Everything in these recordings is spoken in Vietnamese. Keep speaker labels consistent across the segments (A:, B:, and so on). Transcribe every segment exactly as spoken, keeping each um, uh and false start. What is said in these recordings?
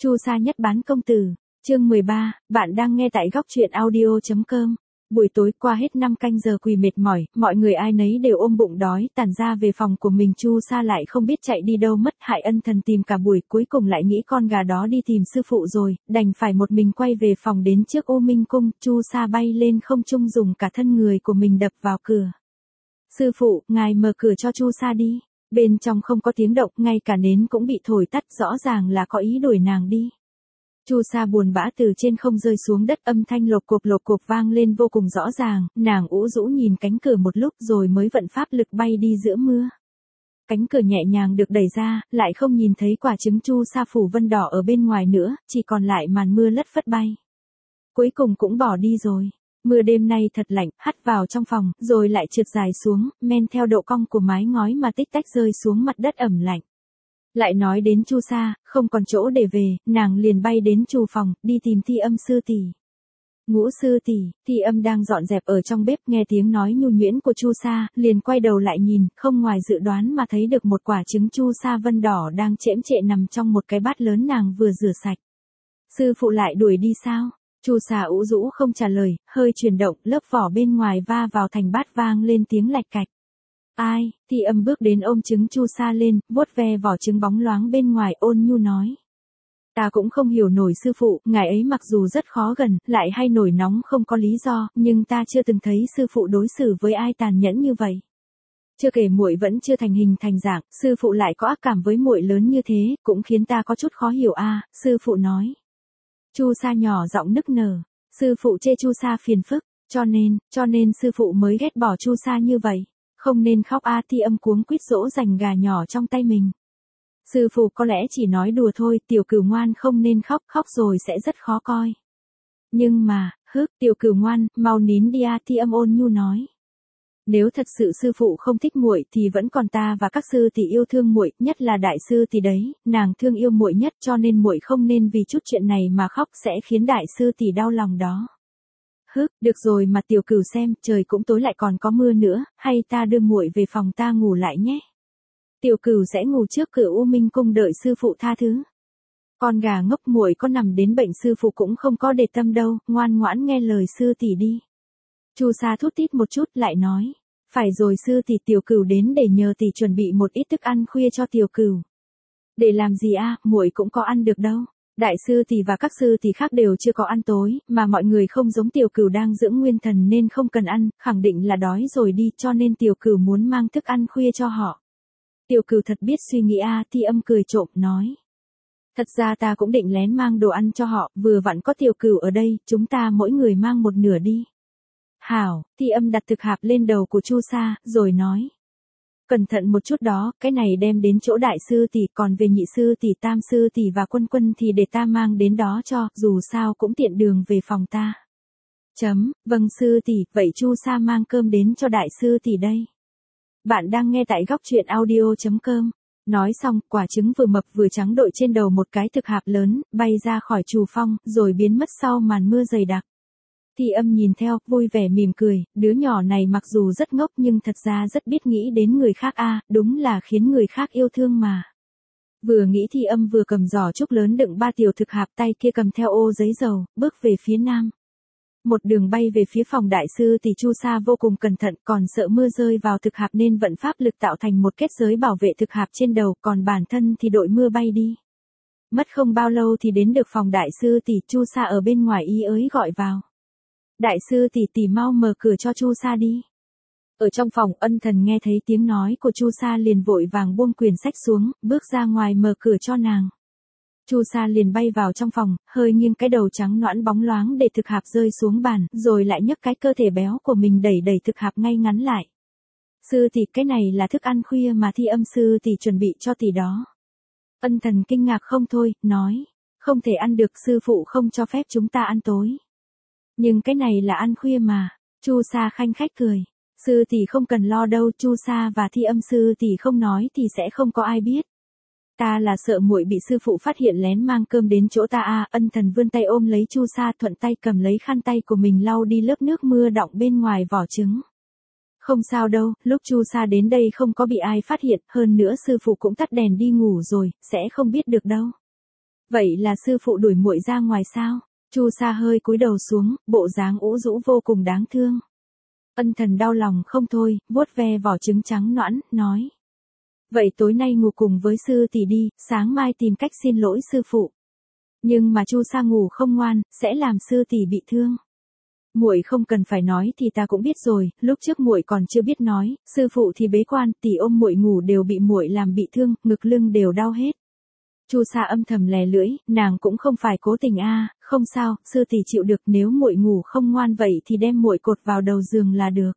A: Chu Sa nhất bán công tử, chương mười ba, bạn đang nghe tại góc truyện audio.com. Buổi tối qua hết năm canh giờ quỳ mệt mỏi, mọi người ai nấy đều ôm bụng đói, tản ra về phòng của mình. Chu Sa lại không biết chạy đi đâu mất, hại ân thần tìm cả buổi, cuối cùng lại nghĩ con gà đó đi tìm sư phụ rồi, đành phải một mình quay về phòng. Đến trước U Minh Cung, Chu Sa bay lên không trung dùng cả thân người của mình đập vào cửa. Sư phụ, ngài mở cửa cho Chu Sa đi. Bên trong không có tiếng động, ngay cả nến cũng bị thổi tắt, rõ ràng là có ý đuổi nàng đi. Chu Sa buồn bã từ trên không rơi xuống đất, âm thanh lộp cộp lộp cộp vang lên vô cùng rõ ràng, nàng ủ rũ nhìn cánh cửa một lúc rồi mới vận pháp lực bay đi giữa mưa. Cánh cửa nhẹ nhàng được đẩy ra, lại không nhìn thấy quả trứng Chu Sa phủ vân đỏ ở bên ngoài nữa, chỉ còn lại màn mưa lất phất bay. Cuối cùng cũng bỏ đi rồi. Mưa đêm nay thật lạnh, hắt vào trong phòng, rồi lại trượt dài xuống, men theo độ cong của mái ngói mà tích tách rơi xuống mặt đất ẩm lạnh. Lại nói đến Chu Sa, không còn chỗ để về, nàng liền bay đến trù phòng, đi tìm Thi Âm sư tỷ. Ngũ sư tỷ, Thi Âm đang dọn dẹp ở trong bếp, nghe tiếng nói nhu nhuyễn của Chu Sa, liền quay đầu lại nhìn, không ngoài dự đoán mà thấy được một quả trứng Chu Sa vân đỏ đang chễm chệ nằm trong một cái bát lớn nàng vừa rửa sạch. Sư phụ lại đuổi đi sao? Chu Sa ủ rũ không trả lời, hơi chuyển động, lớp vỏ bên ngoài va vào thành bát vang lên tiếng lạch cạch. Ai? Thi Âm bước đến ôm trứng Chu Sa lên, vuốt ve vỏ trứng bóng loáng bên ngoài, ôn nhu nói. Ta cũng không hiểu nổi sư phụ, ngài ấy mặc dù rất khó gần, lại hay nổi nóng không có lý do, nhưng ta chưa từng thấy sư phụ đối xử với ai tàn nhẫn như vậy. Chưa kể muội vẫn chưa thành hình thành dạng, sư phụ lại có ác cảm với muội lớn như thế, cũng khiến ta có chút khó hiểu a. À, sư phụ nói. Chu Sa nhỏ giọng nức nở, sư phụ chê Chu Sa phiền phức, cho nên, cho nên sư phụ mới ghét bỏ Chu Sa như vậy. Không nên khóc a. Thi Âm cuống quýt dỗ dành gà nhỏ trong tay mình. Sư phụ có lẽ chỉ nói đùa thôi, tiểu cửu ngoan không nên khóc, khóc rồi sẽ rất khó coi. Nhưng mà, hức, tiểu cửu ngoan, mau nín đi a. Thi Âm ôn nhu nói. Nếu thật sự sư phụ không thích muội thì vẫn còn ta và các sư tỷ yêu thương muội, nhất là đại sư tỷ đấy, nàng thương yêu muội nhất, cho nên muội không nên vì chút chuyện này mà khóc, sẽ khiến đại sư tỷ đau lòng đó. Hức, được rồi mà tiểu cửu xem, trời cũng tối lại còn có mưa nữa, hay ta đưa muội về phòng ta ngủ lại nhé. Tiểu cửu sẽ ngủ trước cửa U Minh Cung đợi sư phụ tha thứ. Con gà ngốc, muội có nằm đến bệnh sư phụ cũng không có để tâm đâu, ngoan ngoãn nghe lời sư tỷ đi. Chu Sa thút thít một chút lại nói, phải rồi sư tỷ, tiểu cửu đến để nhờ tỷ chuẩn bị một ít thức ăn khuya cho tiểu cửu. Để làm gì a? À, muội cũng có ăn được đâu. Đại sư tỷ và các sư tỷ khác đều chưa có ăn tối, mà mọi người không giống tiểu cửu đang dưỡng nguyên thần nên không cần ăn, khẳng định là đói rồi đi, cho nên tiểu cửu muốn mang thức ăn khuya cho họ. Tiểu cửu thật biết suy nghĩ a. À, Thi Âm cười trộm nói. Thật ra ta cũng định lén mang đồ ăn cho họ, vừa vặn có tiểu cửu ở đây, chúng ta mỗi người mang một nửa đi. Hảo, Thi Âm đặt thực hạp lên đầu của Chu Sa, rồi nói. Cẩn thận một chút đó, cái này đem đến chỗ đại sư tỷ, còn về nhị sư tỷ, tam sư tỷ và quân quân thì để ta mang đến đó cho, dù sao cũng tiện đường về phòng ta. Chấm, vâng sư tỷ, vậy Chu Sa mang cơm đến cho đại sư tỷ đây. Bạn đang nghe tại góc truyện audio.com. Nói xong, quả trứng vừa mập vừa trắng đội trên đầu một cái thực hạp lớn, bay ra khỏi trù phong, rồi biến mất sau màn mưa dày đặc. Thi Âm nhìn theo, vui vẻ mỉm cười, đứa nhỏ này mặc dù rất ngốc nhưng thật ra rất biết nghĩ đến người khác a, à, đúng là khiến người khác yêu thương mà. Vừa nghĩ Thi Âm vừa cầm giỏ trúc lớn đựng ba tiểu thực hạp, tay kia cầm theo ô giấy dầu, bước về phía nam. Một đường bay về phía phòng đại sư tỷ. Chu Sa vô cùng cẩn thận, còn sợ mưa rơi vào thực hạp nên vận pháp lực tạo thành một kết giới bảo vệ thực hạp trên đầu, còn bản thân thì đội mưa bay đi. Mất không bao lâu thì đến được phòng đại sư tỷ. Chu Sa ở bên ngoài ý ới gọi vào. Đại sư tỷ tỷ mau mở cửa cho Chu Sa đi. Ở trong phòng, ân thần nghe thấy tiếng nói của Chu Sa liền vội vàng buông quyển sách xuống, bước ra ngoài mở cửa cho nàng. Chu Sa liền bay vào trong phòng, hơi nghiêng cái đầu trắng nõn bóng loáng để thực hạp rơi xuống bàn, rồi lại nhấc cái cơ thể béo của mình đẩy đẩy thực hạp ngay ngắn lại. Sư tỷ, cái này là thức ăn khuya mà Thi Âm sư tỷ chuẩn bị cho tỷ đó. Ân thần kinh ngạc không thôi, nói, không thể ăn được, sư phụ không cho phép chúng ta ăn tối. Nhưng cái này là ăn khuya mà. Chu Sa khanh khách cười. Sư tỷ không cần lo đâu, Chu Sa và Thi Âm sư tỷ không nói thì sẽ không có ai biết. Ta là sợ muội bị sư phụ phát hiện lén mang cơm đến chỗ ta a. À, ân thần vươn tay ôm lấy Chu Sa, thuận tay cầm lấy khăn tay của mình lau đi lớp nước mưa đọng bên ngoài vỏ trứng. Không sao đâu, lúc Chu Sa đến đây không có bị ai phát hiện, hơn nữa sư phụ cũng tắt đèn đi ngủ rồi, sẽ không biết được đâu. Vậy là sư phụ đuổi muội ra ngoài sao? Chu Sa hơi cúi đầu xuống, bộ dáng ủ rũ vô cùng đáng thương. Ân Thần đau lòng không thôi, vuốt ve vỏ trứng trắng nõn, nói. Vậy tối nay ngủ cùng với sư tỷ đi, sáng mai tìm cách xin lỗi sư phụ. Nhưng mà Chu Sa ngủ không ngoan, sẽ làm sư tỷ bị thương. Muội không cần phải nói thì ta cũng biết rồi, lúc trước muội còn chưa biết nói, sư phụ thì bế quan, tỷ ôm muội ngủ đều bị muội làm bị thương, ngực lưng đều đau hết. Chu Sa âm thầm lè lưỡi, nàng cũng không phải cố tình a, à, không sao, sư tỷ chịu được, nếu muội ngủ không ngoan vậy thì đem muội cột vào đầu giường là được.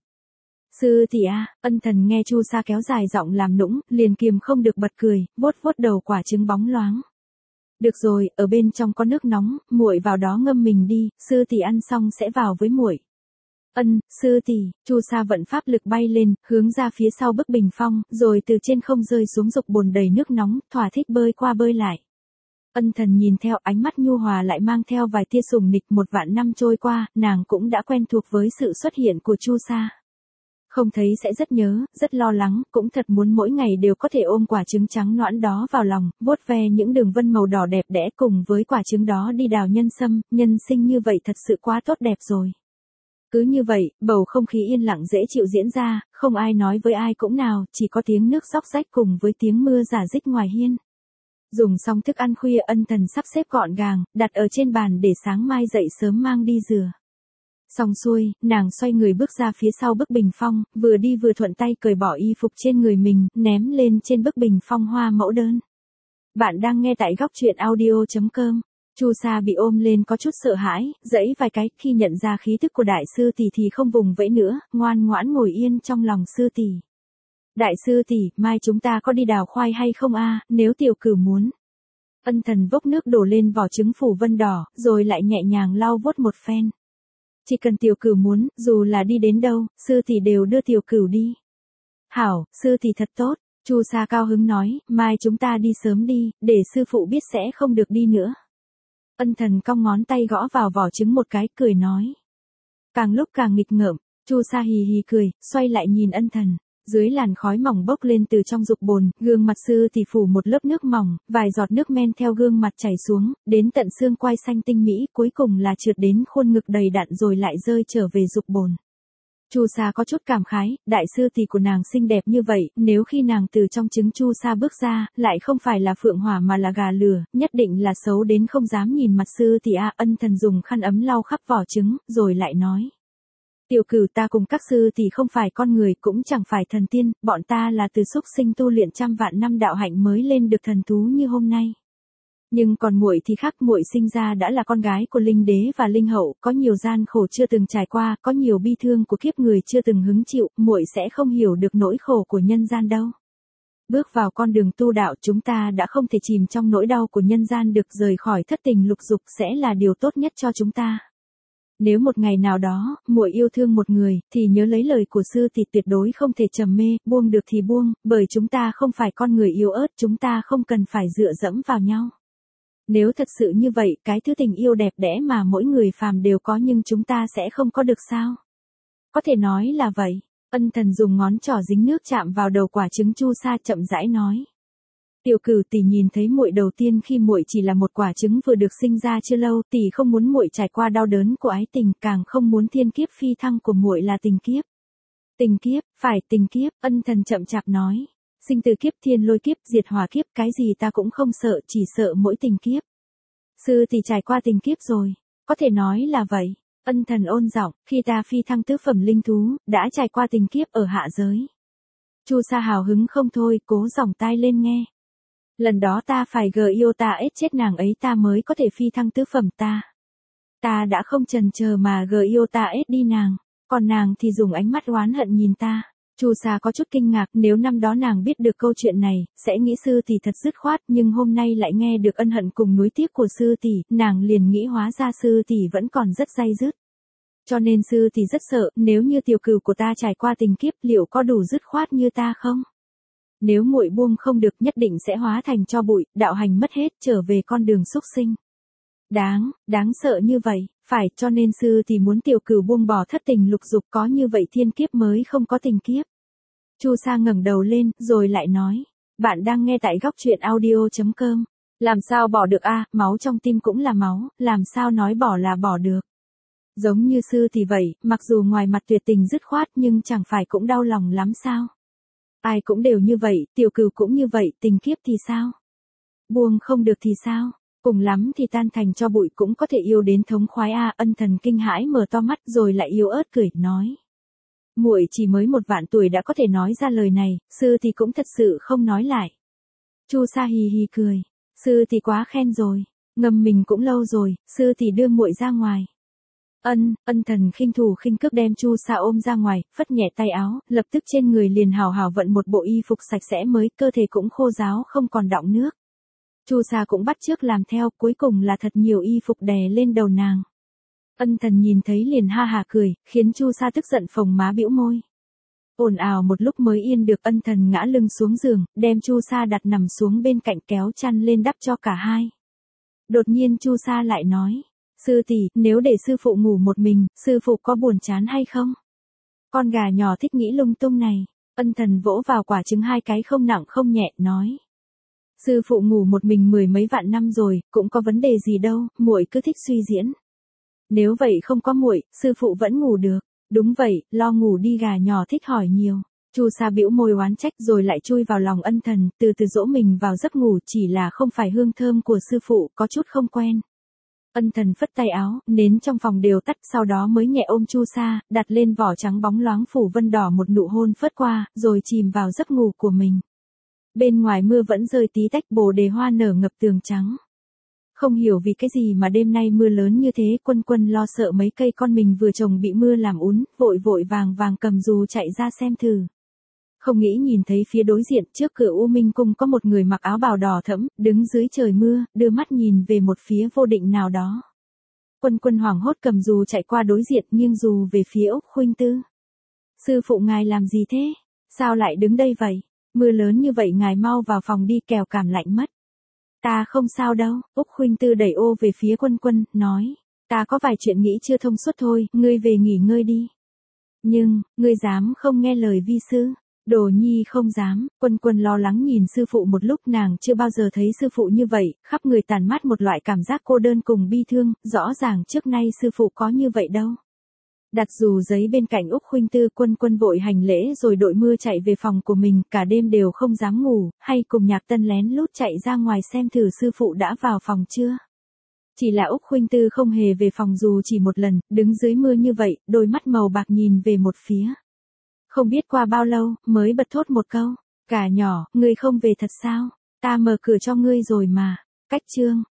A: Sư tỷ a, à, Ân Thần nghe Chu Sa kéo dài giọng làm nũng, liền kiềm không được bật cười, vuốt vuốt đầu quả trứng bóng loáng. Được rồi, ở bên trong có nước nóng, muội vào đó ngâm mình đi, sư tỷ ăn xong sẽ vào với muội. Ân, sư tỷ, Chu Sa vận pháp lực bay lên, hướng ra phía sau bức bình phong, rồi từ trên không rơi xuống dục bồn đầy nước nóng, thỏa thích bơi qua bơi lại. Ân Thần nhìn theo, ánh mắt nhu hòa lại mang theo vài tia sùng nịch. Một vạn năm trôi qua, nàng cũng đã quen thuộc với sự xuất hiện của Chu Sa. Không thấy sẽ rất nhớ, rất lo lắng, cũng thật muốn mỗi ngày đều có thể ôm quả trứng trắng nõn đó vào lòng, vuốt ve những đường vân màu đỏ đẹp đẽ cùng với quả trứng đó đi đào nhân sâm, nhân sinh như vậy thật sự quá tốt đẹp rồi. Cứ như vậy, bầu không khí yên lặng dễ chịu diễn ra, không ai nói với ai cũng nào, chỉ có tiếng nước róc rách cùng với tiếng mưa rả rích ngoài hiên. Dùng xong thức ăn khuya, Ân Thần sắp xếp gọn gàng, đặt ở trên bàn để sáng mai dậy sớm mang đi rửa. Xong xuôi, nàng xoay người bước ra phía sau bức bình phong, vừa đi vừa thuận tay cởi bỏ y phục trên người mình, ném lên trên bức bình phong hoa mẫu đơn. Bạn đang nghe tại góc truyện audio chấm com. Chu Sa bị ôm lên có chút sợ hãi, giãy vài cái, khi nhận ra khí thức của đại sư tỷ thì không vùng vẫy nữa, ngoan ngoãn ngồi yên trong lòng sư tỷ. Đại sư tỷ, mai chúng ta có đi đào khoai hay không a, nếu tiểu cửu muốn. Ân Thần vốc nước đổ lên vỏ trứng phủ vân đỏ, rồi lại nhẹ nhàng lau vuốt một phen. Chỉ cần tiểu cửu muốn, dù là đi đến đâu, sư tỷ đều đưa tiểu cửu đi. Hảo, sư tỷ thật tốt, Chu Sa cao hứng nói, mai chúng ta đi sớm đi, để sư phụ biết sẽ không được đi nữa. Ân Thần cong ngón tay gõ vào vỏ trứng một cái, cười nói. Càng lúc càng nghịch ngợm, Chu Sa hì hì cười, xoay lại nhìn Ân Thần. Dưới làn khói mỏng bốc lên từ trong dục bồn, gương mặt sư tỷ phủ một lớp nước mỏng, vài giọt nước men theo gương mặt chảy xuống, đến tận xương quai xanh tinh mỹ, cuối cùng là trượt đến khuôn ngực đầy đặn rồi lại rơi trở về dục bồn. Chu Sa có chút cảm khái, đại sư tỷ của nàng xinh đẹp như vậy, nếu khi nàng từ trong trứng Chu Sa bước ra, lại không phải là phượng hỏa mà là gà lửa, nhất định là xấu đến không dám nhìn mặt sư tỷ a. Ân Thần dùng khăn ấm lau khắp vỏ trứng, rồi lại nói. Tiểu cửu, ta cùng các sư tỷ không phải con người, cũng chẳng phải thần tiên, bọn ta là từ súc sinh tu luyện trăm vạn năm đạo hạnh mới lên được thần thú như hôm nay. Nhưng còn muội thì khác, muội sinh ra đã là con gái của linh đế và linh hậu, có nhiều gian khổ chưa từng trải qua, có nhiều bi thương của kiếp người chưa từng hứng chịu, muội sẽ không hiểu được nỗi khổ của nhân gian đâu. Bước vào con đường tu đạo, chúng ta đã không thể chìm trong nỗi đau của nhân gian được, rời khỏi thất tình lục dục sẽ là điều tốt nhất cho chúng ta. Nếu một ngày nào đó, muội yêu thương một người, thì nhớ lấy lời của sư tỷ, tuyệt đối không thể trầm mê, buông được thì buông, bởi chúng ta không phải con người yếu ớt, chúng ta không cần phải dựa dẫm vào nhau. Nếu thật sự như vậy, cái thứ tình yêu đẹp đẽ mà mỗi người phàm đều có nhưng chúng ta sẽ không có được sao? Có thể nói là vậy. Ân Thần dùng ngón trỏ dính nước chạm vào đầu quả trứng Chu Sa, chậm rãi nói. Tiểu cửu, tỷ nhìn thấy muội đầu tiên khi muội chỉ là một quả trứng vừa được sinh ra chưa lâu, tỷ không muốn muội trải qua đau đớn của ái tình, càng không muốn thiên kiếp phi thăng của muội là tình kiếp. Tình kiếp, phải tình kiếp, Ân Thần chậm chạp nói. Sinh tử kiếp, thiên lôi kiếp, diệt hỏa kiếp, cái gì ta cũng không sợ, chỉ sợ mỗi tình kiếp. Sư tỷ trải qua tình kiếp rồi, có thể nói là vậy. Ân Thần ôn giọng, khi ta phi thăng tứ phẩm linh thú, đã trải qua tình kiếp ở hạ giới. Chu Sa hào hứng không thôi, cố giỏng tai lên nghe. Lần đó ta phải gờ yêu ta ết chết nàng ấy ta mới có thể phi thăng tứ phẩm ta. Ta đã không chần chờ mà gờ yêu ta ết đi nàng, còn nàng thì dùng ánh mắt oán hận nhìn ta. Chu Sa có chút kinh ngạc, nếu năm đó nàng biết được câu chuyện này, sẽ nghĩ sư tỷ thật dứt khoát, nhưng hôm nay lại nghe được ân hận cùng nuối tiếc của sư tỷ, nàng liền nghĩ hóa ra sư tỷ vẫn còn rất day dứt. Cho nên sư tỷ rất sợ, nếu như tiểu cửu của ta trải qua tình kiếp, liệu có đủ dứt khoát như ta không? Nếu muội buông không được, nhất định sẽ hóa thành tro bụi, đạo hành mất hết, trở về con đường súc sinh. Đáng, đáng sợ như vậy, phải, cho nên sư thì muốn tiểu cửu buông bỏ thất tình lục dục, có như vậy thiên kiếp mới không có tình kiếp. Chu Sa ngẩng đầu lên, rồi lại nói, bạn đang nghe tại góc truyện audio chấm com. Làm sao bỏ được a, máu trong tim cũng là máu, làm sao nói bỏ là bỏ được. Giống như sư thì vậy, mặc dù ngoài mặt tuyệt tình dứt khoát nhưng chẳng phải cũng đau lòng lắm sao. Ai cũng đều như vậy, Tiểu Cửu cũng như vậy, tình kiếp thì sao? Buông không được thì sao? Cùng lắm thì tan thành cho bụi cũng có thể yêu đến thống khoái a. Ân Thần kinh hãi mở to mắt rồi lại yếu ớt cười, nói. Muội chỉ mới một vạn tuổi đã có thể nói ra lời này, sư thì cũng thật sự không nói lại. Chu Sa hì hì cười, sư thì quá khen rồi, ngầm mình cũng lâu rồi, sư thì đưa muội ra ngoài. Ân, Ân Thần khinh thủ khinh cước đem Chu Sa ôm ra ngoài, phất nhẹ tay áo, lập tức trên người liền hào hào vận một bộ y phục sạch sẽ mới, cơ thể cũng khô ráo không còn đọng nước. Chu Sa cũng bắt chước làm theo, cuối cùng là thật nhiều y phục đè lên đầu nàng. Ân Thần nhìn thấy liền ha hà cười, khiến Chu Sa tức giận phồng má bĩu môi. Ồn ào một lúc mới yên được. Ân Thần ngã lưng xuống giường, đem Chu Sa đặt nằm xuống bên cạnh kéo chăn lên đắp cho cả hai. Đột nhiên Chu Sa lại nói, sư tỷ, nếu để sư phụ ngủ một mình, sư phụ có buồn chán hay không? Con gà nhỏ thích nghĩ lung tung này. Ân Thần vỗ vào quả trứng hai cái không nặng không nhẹ, nói. Sư phụ ngủ một mình mười mấy vạn năm rồi, cũng có vấn đề gì đâu, muội cứ thích suy diễn. Nếu vậy không có muội, sư phụ vẫn ngủ được. Đúng vậy, lo ngủ đi. Gà nhỏ thích hỏi nhiều. Chu Sa bĩu môi oán trách rồi lại chui vào lòng Ân Thần, từ từ dỗ mình vào giấc ngủ, chỉ là không phải hương thơm của sư phụ, có chút không quen. Ân Thần phất tay áo, nến trong phòng đều tắt, sau đó mới nhẹ ôm Chu Sa, đặt lên vỏ trắng bóng loáng phủ vân đỏ một nụ hôn phớt qua, rồi chìm vào giấc ngủ của mình. Bên ngoài mưa vẫn rơi tí tách, bồ đề hoa nở ngập tường trắng. Không hiểu vì cái gì mà đêm nay mưa lớn như thế, Quân Quân lo sợ mấy cây con mình vừa trồng bị mưa làm úng, vội vội vàng vàng cầm dù chạy ra xem thử. Không nghĩ nhìn thấy phía đối diện trước cửa U Minh Cung có một người mặc áo bào đỏ thẫm, đứng dưới trời mưa, đưa mắt nhìn về một phía vô định nào đó. Quân Quân hoảng hốt cầm dù chạy qua đối diện, nghiêng dù về phía Úc Khuynh Tư. Sư phụ ngài làm gì thế? Sao lại đứng đây vậy? Mưa lớn như vậy ngài mau vào phòng đi, kẻo cảm lạnh mất. Ta không sao đâu. Úc Khuynh Tư đẩy ô về phía Quân Quân, nói. Ta có vài chuyện nghĩ chưa thông suốt thôi, ngươi về nghỉ ngơi đi. Nhưng, ngươi dám không nghe lời vi sư? Đồ nhi không dám. Quân Quân lo lắng nhìn sư phụ một lúc, nàng chưa bao giờ thấy sư phụ như vậy, khắp người tàn mát một loại cảm giác cô đơn cùng bi thương, rõ ràng trước nay sư phụ có như vậy đâu. Đặt dù giấy bên cạnh Úc Khuynh Tư, Quân Quân vội hành lễ rồi đội mưa chạy về phòng của mình, cả đêm đều không dám ngủ, hay cùng Nhạc Tân lén lút chạy ra ngoài xem thử sư phụ đã vào phòng chưa. Chỉ là Úc Khuynh Tư không hề về phòng dù chỉ một lần, đứng dưới mưa như vậy, đôi mắt màu bạc nhìn về một phía. Không biết qua bao lâu, mới bật thốt một câu, cả nhỏ, ngươi không về thật sao? Ta mở cửa cho ngươi rồi mà. Cách chương